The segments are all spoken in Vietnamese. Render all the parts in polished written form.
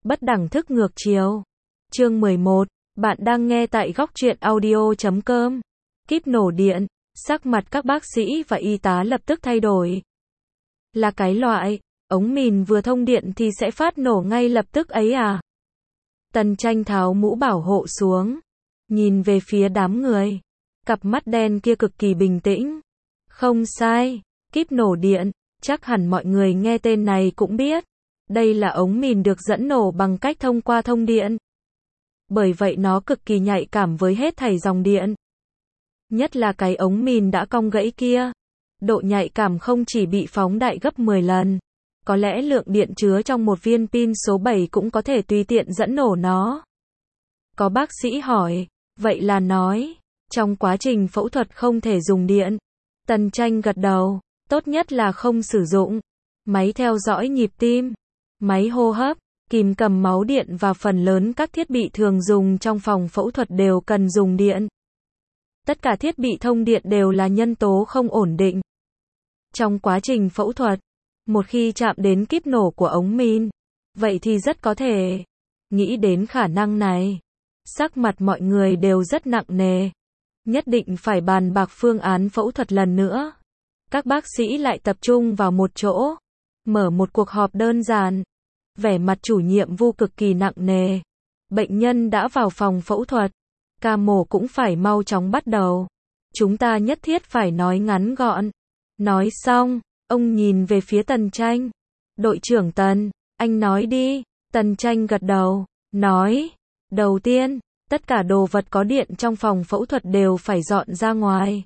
Bất đẳng thức ngược chiều. Chương 11. Bạn đang nghe tại góc truyện audio.com. Kíp nổ điện. Sắc mặt các bác sĩ và y tá lập tức thay đổi. Là cái loại, ống mìn vừa thông điện thì sẽ phát nổ ngay lập tức ấy à? Tần Tranh tháo mũ bảo hộ xuống. Nhìn về phía đám người. Cặp mắt đen kia cực kỳ bình tĩnh. Không sai, kíp nổ điện, chắc hẳn mọi người nghe tên này cũng biết. Đây là ống mìn được dẫn nổ bằng cách thông qua thông điện. Bởi vậy nó cực kỳ nhạy cảm với hết thảy dòng điện. Nhất là cái ống mìn đã cong gãy kia. Độ nhạy cảm không chỉ bị phóng đại gấp 10 lần. Có lẽ lượng điện chứa trong một viên pin số 7 cũng có thể tùy tiện dẫn nổ nó. Có bác sĩ hỏi, vậy là nói, trong quá trình phẫu thuật không thể dùng điện. Tần Tranh gật đầu, tốt nhất là không sử dụng máy theo dõi nhịp tim, máy hô hấp, kìm cầm máu điện và phần lớn các thiết bị thường dùng trong phòng phẫu thuật đều cần dùng điện. Tất cả thiết bị thông điện đều là nhân tố không ổn định. Trong quá trình phẫu thuật, một khi chạm đến kíp nổ của ống mìn, vậy thì rất có thể. Nghĩ đến khả năng này, sắc mặt mọi người đều rất nặng nề. Nhất định phải bàn bạc phương án phẫu thuật lần nữa. Các bác sĩ lại tập trung vào một chỗ, mở một cuộc họp đơn giản. Vẻ mặt chủ nhiệm Vu cực kỳ nặng nề. Bệnh nhân đã vào phòng phẫu thuật, ca mổ cũng phải mau chóng bắt đầu. Chúng ta nhất thiết phải nói ngắn gọn. Nói xong, ông nhìn về phía Tần Tranh. Đội trưởng Tần, anh nói đi. Tần Tranh gật đầu, nói, đầu tiên, tất cả đồ vật có điện trong phòng phẫu thuật đều phải dọn ra ngoài.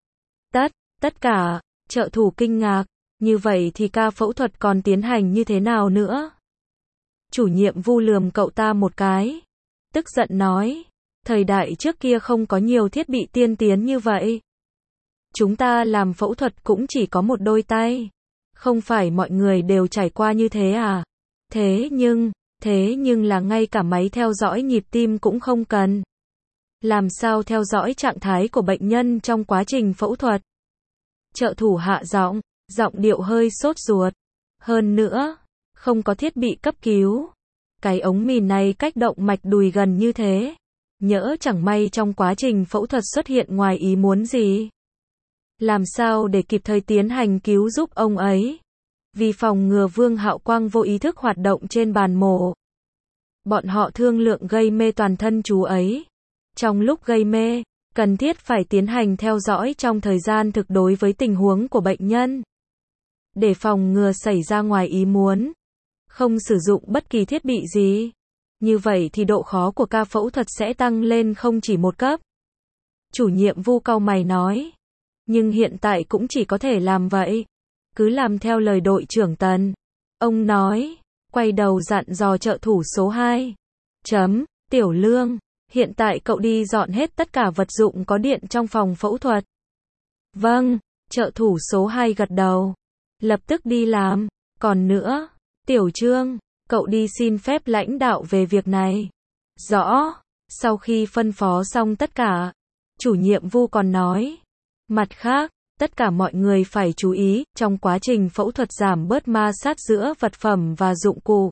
Tất cả, trợ thủ kinh ngạc, như vậy thì ca phẫu thuật còn tiến hành như thế nào nữa? Chủ nhiệm Vu lườm cậu ta một cái, tức giận nói, thời đại trước kia không có nhiều thiết bị tiên tiến như vậy. Chúng ta làm phẫu thuật cũng chỉ có một đôi tay, không phải mọi người đều trải qua như thế à? Thế nhưng là ngay cả máy theo dõi nhịp tim cũng không cần. Làm sao theo dõi trạng thái của bệnh nhân trong quá trình phẫu thuật? Trợ thủ hạ giọng điệu hơi sốt ruột. Hơn nữa, không có thiết bị cấp cứu. Cái ống mìn này cách động mạch đùi gần như thế. Nhỡ chẳng may trong quá trình phẫu thuật xuất hiện ngoài ý muốn gì. Làm sao để kịp thời tiến hành cứu giúp ông ấy? Vì phòng ngừa Vương Hạo Quang vô ý thức hoạt động trên bàn mổ. Bọn họ thương lượng gây mê toàn thân chú ấy. Trong lúc gây mê, cần thiết phải tiến hành theo dõi trong thời gian thực đối với tình huống của bệnh nhân. Để phòng ngừa xảy ra ngoài ý muốn. Không sử dụng bất kỳ thiết bị gì. Như vậy thì độ khó của ca phẫu thuật sẽ tăng lên không chỉ một cấp. Chủ nhiệm Vu cau mày nói. Nhưng hiện tại cũng chỉ có thể làm vậy. Cứ làm theo lời đội trưởng Tần. Ông nói, quay đầu dặn dò trợ thủ số 2. Tiểu Lương, hiện tại cậu đi dọn hết tất cả vật dụng có điện trong phòng phẫu thuật. Vâng, trợ thủ số 2 gật đầu. Lập tức đi làm. Còn nữa, Tiểu Trương, cậu đi xin phép lãnh đạo về việc này. Rõ. Sau khi phân phó xong tất cả, chủ nhiệm Vu còn nói. Mặt khác, tất cả mọi người phải chú ý, trong quá trình phẫu thuật giảm bớt ma sát giữa vật phẩm và dụng cụ.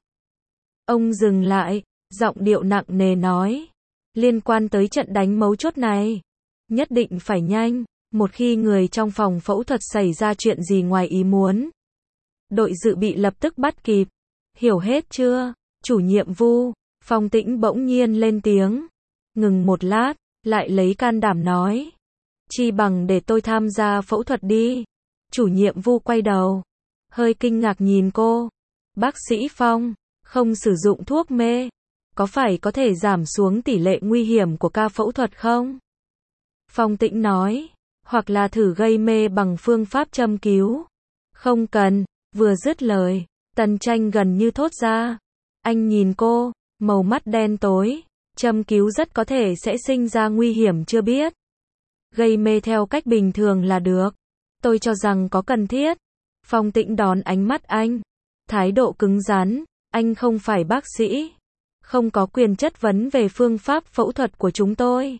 Ông dừng lại, giọng điệu nặng nề nói. Liên quan tới trận đánh mấu chốt này, nhất định phải nhanh, một khi người trong phòng phẫu thuật xảy ra chuyện gì ngoài ý muốn. Đội dự bị lập tức bắt kịp. Hiểu hết chưa? Chủ nhiệm Vu, Phong Tĩnh bỗng nhiên lên tiếng. Ngừng một lát, lại lấy can đảm nói. Chi bằng để tôi tham gia phẫu thuật đi. Chủ nhiệm Vu quay đầu, hơi kinh ngạc nhìn cô. Bác sĩ Phong, không sử dụng thuốc mê, có phải có thể giảm xuống tỷ lệ nguy hiểm của ca phẫu thuật không? Phong Tĩnh nói, hoặc là thử gây mê bằng phương pháp châm cứu. Không cần, vừa dứt lời, Tần Tranh gần như thốt ra. Anh nhìn cô, màu mắt đen tối, châm cứu rất có thể sẽ sinh ra nguy hiểm chưa biết. Gây mê theo cách bình thường là được. Tôi cho rằng có cần thiết. Phong Tĩnh đón ánh mắt anh. Thái độ cứng rắn, anh không phải bác sĩ. Không có quyền chất vấn về phương pháp phẫu thuật của chúng tôi.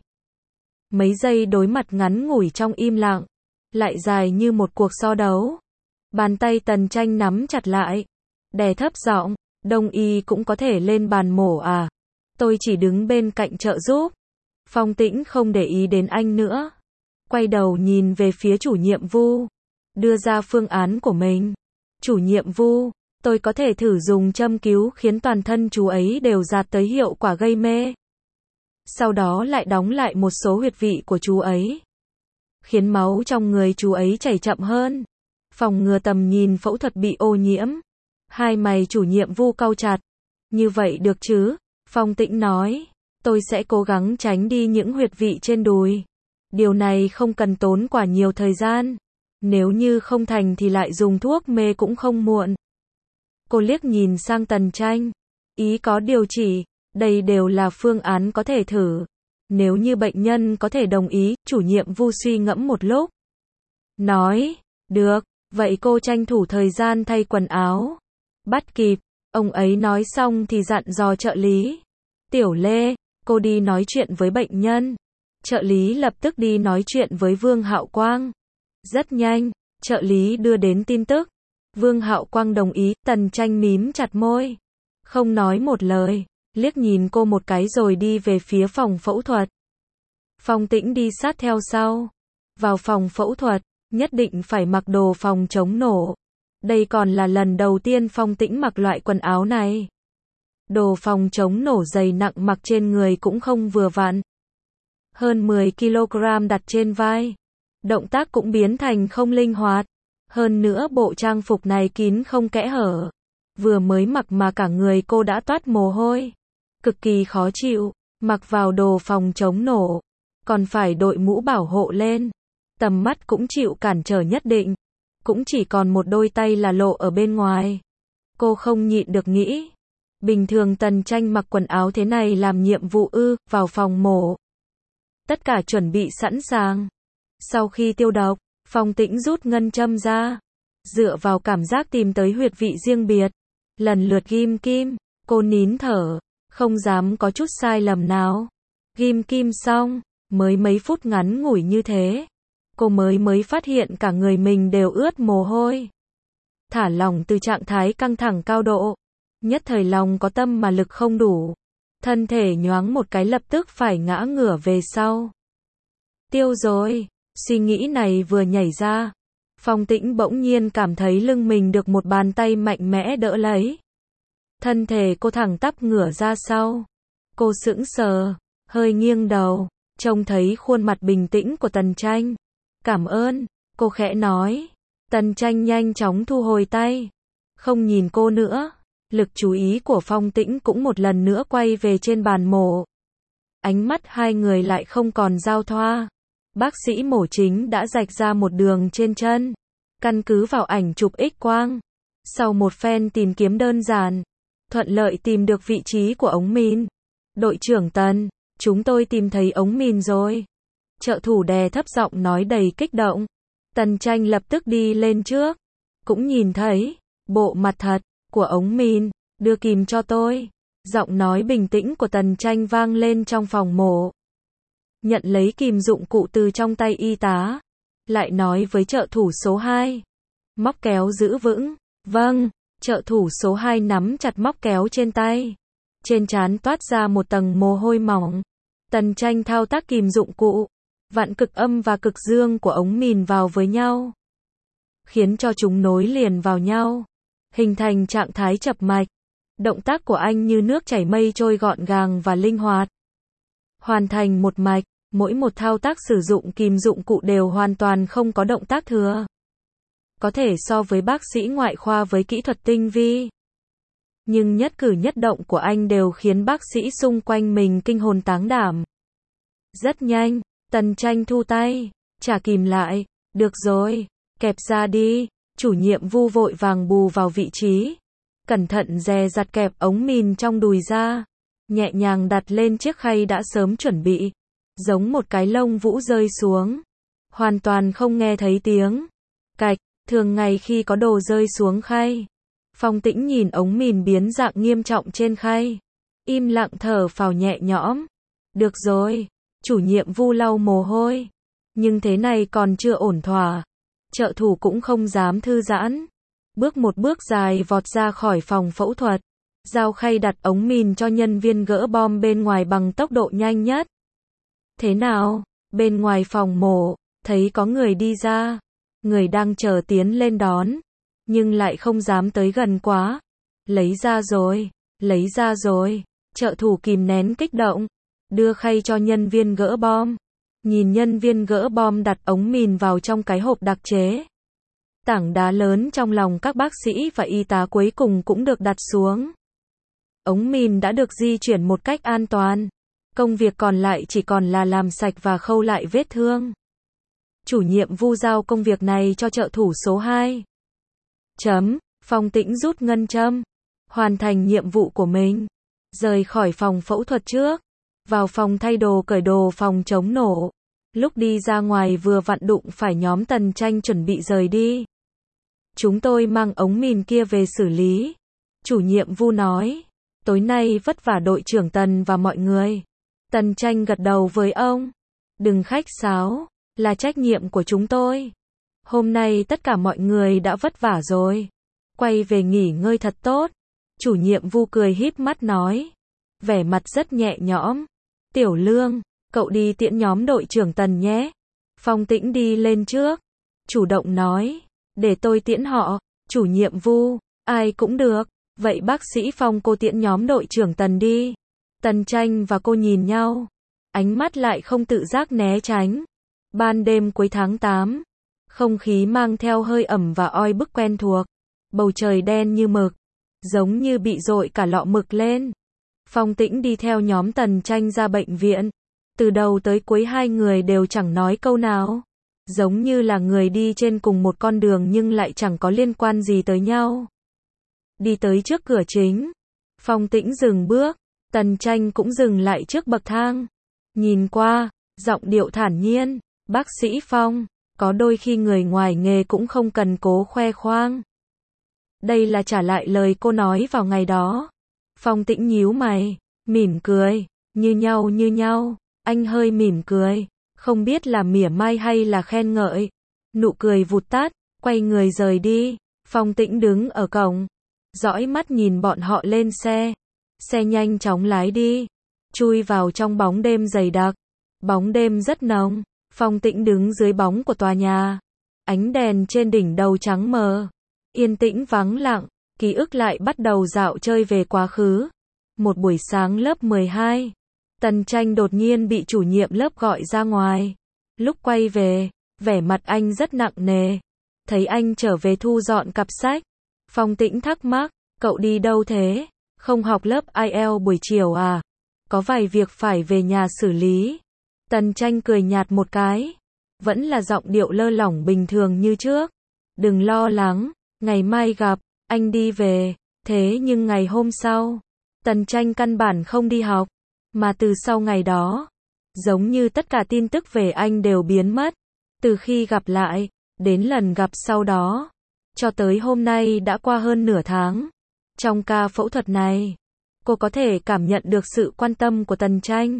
Mấy giây đối mặt ngắn ngủi trong im lặng, lại dài như một cuộc so đấu. Bàn tay Tần Tranh nắm chặt lại, đè thấp giọng, Đông y cũng có thể lên bàn mổ à? Tôi chỉ đứng bên cạnh trợ giúp. Phong Tĩnh không để ý đến anh nữa. Quay đầu nhìn về phía chủ nhiệm Vu. Đưa ra phương án của mình. Chủ nhiệm Vu, tôi có thể thử dùng châm cứu khiến toàn thân chú ấy đều đạt tới hiệu quả gây mê. Sau đó lại đóng lại một số huyệt vị của chú ấy. Khiến máu trong người chú ấy chảy chậm hơn. Phòng ngừa tầm nhìn phẫu thuật bị ô nhiễm. Hai mày chủ nhiệm Vu cau chặt. Như vậy được chứ? Phong Tĩnh nói. Tôi sẽ cố gắng tránh đi những huyệt vị trên đùi. Điều này không cần tốn quá nhiều thời gian. Nếu như không thành thì lại dùng thuốc mê cũng không muộn. Cô liếc nhìn sang Tần Tranh. Ý có điều chỉ, đây đều là phương án có thể thử. Nếu như bệnh nhân có thể đồng ý, chủ nhiệm Vu suy ngẫm một lúc. Nói, được, vậy cô tranh thủ thời gian thay quần áo. Bắt kịp, ông ấy nói xong thì dặn dò trợ lý. Tiểu Lê, cô đi nói chuyện với bệnh nhân. Trợ lý lập tức đi nói chuyện với Vương Hạo Quang. Rất nhanh, trợ lý đưa đến tin tức. Vương Hạo Quang đồng ý, Tần Tranh mím chặt môi. Không nói một lời, liếc nhìn cô một cái rồi đi về phía phòng phẫu thuật. Phong Tĩnh đi sát theo sau. Vào phòng phẫu thuật, nhất định phải mặc đồ phòng chống nổ. Đây còn là lần đầu tiên Phong Tĩnh mặc loại quần áo này. Đồ phòng chống nổ dày nặng mặc trên người cũng không vừa vặn. Hơn 10 kg đặt trên vai. Động tác cũng biến thành không linh hoạt. Hơn nữa bộ trang phục này kín không kẽ hở. Vừa mới mặc mà cả người cô đã toát mồ hôi. Cực kỳ khó chịu, mặc vào đồ phòng chống nổ. Còn phải đội mũ bảo hộ lên. Tầm mắt cũng chịu cản trở nhất định. Cũng chỉ còn một đôi tay là lộ ở bên ngoài. Cô không nhịn được nghĩ. Bình thường Tần Tranh mặc quần áo thế này làm nhiệm vụ vào phòng mổ. Tất cả chuẩn bị sẵn sàng. Sau khi tiêu độc, Phong Tĩnh rút ngân châm ra. Dựa vào cảm giác tìm tới huyệt vị riêng biệt. Lần lượt ghim kim, cô nín thở, không dám có chút sai lầm nào. Ghim kim xong, mới mấy phút ngắn ngủi như thế. Cô mới phát hiện cả người mình đều ướt mồ hôi. Thả lỏng từ trạng thái căng thẳng cao độ. Nhất thời lòng có tâm mà lực không đủ. Thân thể nhoáng một cái lập tức phải ngã ngửa về sau. Tiêu rồi, suy nghĩ này vừa nhảy ra. Phong Tĩnh bỗng nhiên cảm thấy lưng mình được một bàn tay mạnh mẽ đỡ lấy. Thân thể cô thẳng tắp ngửa ra sau. Cô sững sờ, hơi nghiêng đầu, trông thấy khuôn mặt bình tĩnh của Tần Tranh. Cảm ơn, cô khẽ nói. Tần Tranh nhanh chóng thu hồi tay. Không nhìn cô nữa. Lực chú ý của Phong Tĩnh cũng một lần nữa quay về trên bàn mổ. Ánh mắt hai người lại không còn giao thoa. Bác sĩ mổ chính đã rạch ra một đường trên chân. Căn cứ vào ảnh chụp X-quang. Sau một phen tìm kiếm đơn giản, thuận lợi tìm được vị trí của ống mìn. Đội trưởng Tần, chúng tôi tìm thấy ống mìn rồi. Trợ thủ đè thấp giọng nói đầy kích động. Tần Tranh lập tức đi lên trước. Cũng nhìn thấy bộ mặt thật của ống mìn, đưa kìm cho tôi. Giọng nói bình tĩnh của Tần Tranh vang lên trong phòng mổ. Nhận lấy kìm dụng cụ từ trong tay y tá. Lại nói với trợ thủ số 2. Móc kéo giữ vững. Vâng, trợ thủ số 2 nắm chặt móc kéo trên tay. Trên trán toát ra một tầng mồ hôi mỏng. Tần Tranh thao tác kìm dụng cụ. Vặn cực âm và cực dương của ống mìn vào với nhau. Khiến cho chúng nối liền vào nhau. Hình thành trạng thái chập mạch. Động tác của anh như nước chảy mây trôi gọn gàng và linh hoạt. Hoàn thành một mạch, mỗi một thao tác sử dụng kìm dụng cụ đều hoàn toàn không có động tác thừa. Có thể so với bác sĩ ngoại khoa với kỹ thuật tinh vi. Nhưng nhất cử nhất động của anh đều khiến bác sĩ xung quanh mình kinh hồn táng đảm. Rất nhanh, Tần Tranh thu tay, trả kìm lại. Được rồi, kẹp ra đi. Chủ nhiệm Vu vội vàng bù vào vị trí. Cẩn thận dè dặt kẹp ống mìn trong đùi ra. Nhẹ nhàng đặt lên chiếc khay đã sớm chuẩn bị. Giống một cái lông vũ rơi xuống. Hoàn toàn không nghe thấy tiếng cạch. Thường ngày khi có đồ rơi xuống khay. Phong Tĩnh nhìn ống mìn biến dạng nghiêm trọng trên khay. Im lặng thở phào nhẹ nhõm. Được rồi. Chủ nhiệm Vu lau mồ hôi. Nhưng thế này còn chưa ổn thỏa. Trợ thủ cũng không dám thư giãn. Bước một bước dài vọt ra khỏi phòng phẫu thuật. Giao Khay đặt ống mìn cho nhân viên gỡ bom bên ngoài bằng tốc độ nhanh nhất. Thế nào? Bên ngoài phòng mổ, thấy có người đi ra. Người đang chờ tiến lên đón, nhưng lại không dám tới gần quá. Lấy ra rồi, lấy ra rồi. Trợ thủ kìm nén kích động, đưa khay cho nhân viên gỡ bom. Nhìn nhân viên gỡ bom đặt ống mìn vào trong cái hộp đặc chế. Tảng đá lớn trong lòng các bác sĩ và y tá cuối cùng cũng được đặt xuống. Ống mìn đã được di chuyển một cách an toàn. Công việc còn lại chỉ còn là làm sạch và khâu lại vết thương. Chủ nhiệm Vu giao công việc này cho trợ thủ số 2. Phong Tĩnh rút ngân châm, hoàn thành nhiệm vụ của mình, rời khỏi phòng phẫu thuật trước, vào phòng thay đồ cởi đồ phòng chống nổ. Lúc đi ra ngoài vừa vặn đụng phải nhóm Tần Tranh chuẩn bị rời đi. Chúng tôi mang ống mìn kia về xử lý. Chủ nhiệm Vu nói, tối nay vất vả đội trưởng Tần và mọi người. Tần Tranh gật đầu với ông. Đừng khách sáo, là trách nhiệm của chúng tôi. Hôm nay tất cả mọi người đã vất vả rồi. Quay về nghỉ ngơi thật tốt. Chủ nhiệm Vu cười híp mắt nói. Vẻ mặt rất nhẹ nhõm. Tiểu Lương, cậu đi tiễn nhóm đội trưởng Tần nhé. Phong Tĩnh đi lên trước. Chủ động nói. Để tôi tiễn họ. Chủ nhiệm Vu, ai cũng được. Vậy bác sĩ Phong cô tiễn nhóm đội trưởng Tần đi. Tần Tranh và cô nhìn nhau. Ánh mắt lại không tự giác né tránh. Ban đêm cuối tháng 8. Không khí mang theo hơi ẩm và oi bức quen thuộc. Bầu trời đen như mực. Giống như bị dội cả lọ mực lên. Phong Tĩnh đi theo nhóm Tần Tranh ra bệnh viện. Từ đầu tới cuối hai người đều chẳng nói câu nào. Giống như là người đi trên cùng một con đường nhưng lại chẳng có liên quan gì tới nhau. Đi tới trước cửa chính. Phong Tĩnh dừng bước. Tần Tranh cũng dừng lại trước bậc thang. Nhìn qua, giọng điệu thản nhiên. Bác sĩ Phong, có đôi khi người ngoài nghề cũng không cần cố khoe khoang. Đây là trả lại lời cô nói vào ngày đó. Phong Tĩnh nhíu mày, mỉm cười, như nhau. Anh hơi mỉm cười, không biết là mỉa mai hay là khen ngợi. Nụ cười vụt tắt, quay người rời đi. Phong Tĩnh đứng ở cổng, dõi mắt nhìn bọn họ lên xe. Xe nhanh chóng lái đi, chui vào trong bóng đêm dày đặc. Bóng đêm rất nồng. Phong Tĩnh đứng dưới bóng của tòa nhà. Ánh đèn trên đỉnh đầu trắng mờ. Yên tĩnh vắng lặng. Ký ức lại bắt đầu dạo chơi về quá khứ. Một buổi sáng lớp 12. Tần Tranh đột nhiên bị chủ nhiệm lớp gọi ra ngoài. Lúc quay về, vẻ mặt anh rất nặng nề. Thấy anh trở về thu dọn cặp sách. Phong Tĩnh thắc mắc, cậu đi đâu thế? Không học lớp IELTS buổi chiều à? Có vài việc phải về nhà xử lý. Tần Tranh cười nhạt một cái. Vẫn là giọng điệu lơ lỏng bình thường như trước. Đừng lo lắng, ngày mai gặp, anh đi về. Thế nhưng ngày hôm sau, Tần Tranh căn bản không đi học. Mà từ sau ngày đó, giống như tất cả tin tức về anh đều biến mất. Từ khi gặp lại, đến lần gặp sau đó, cho tới hôm nay đã qua hơn nửa tháng. Trong ca phẫu thuật này, cô có thể cảm nhận được sự quan tâm của Tần Tranh.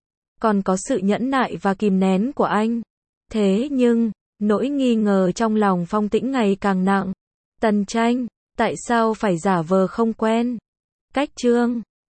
Còn có sự nhẫn nại và kìm nén của anh. Thế nhưng, nỗi nghi ngờ trong lòng Phong Tĩnh ngày càng nặng. Tần Tranh, tại sao phải giả vờ không quen? Cách chương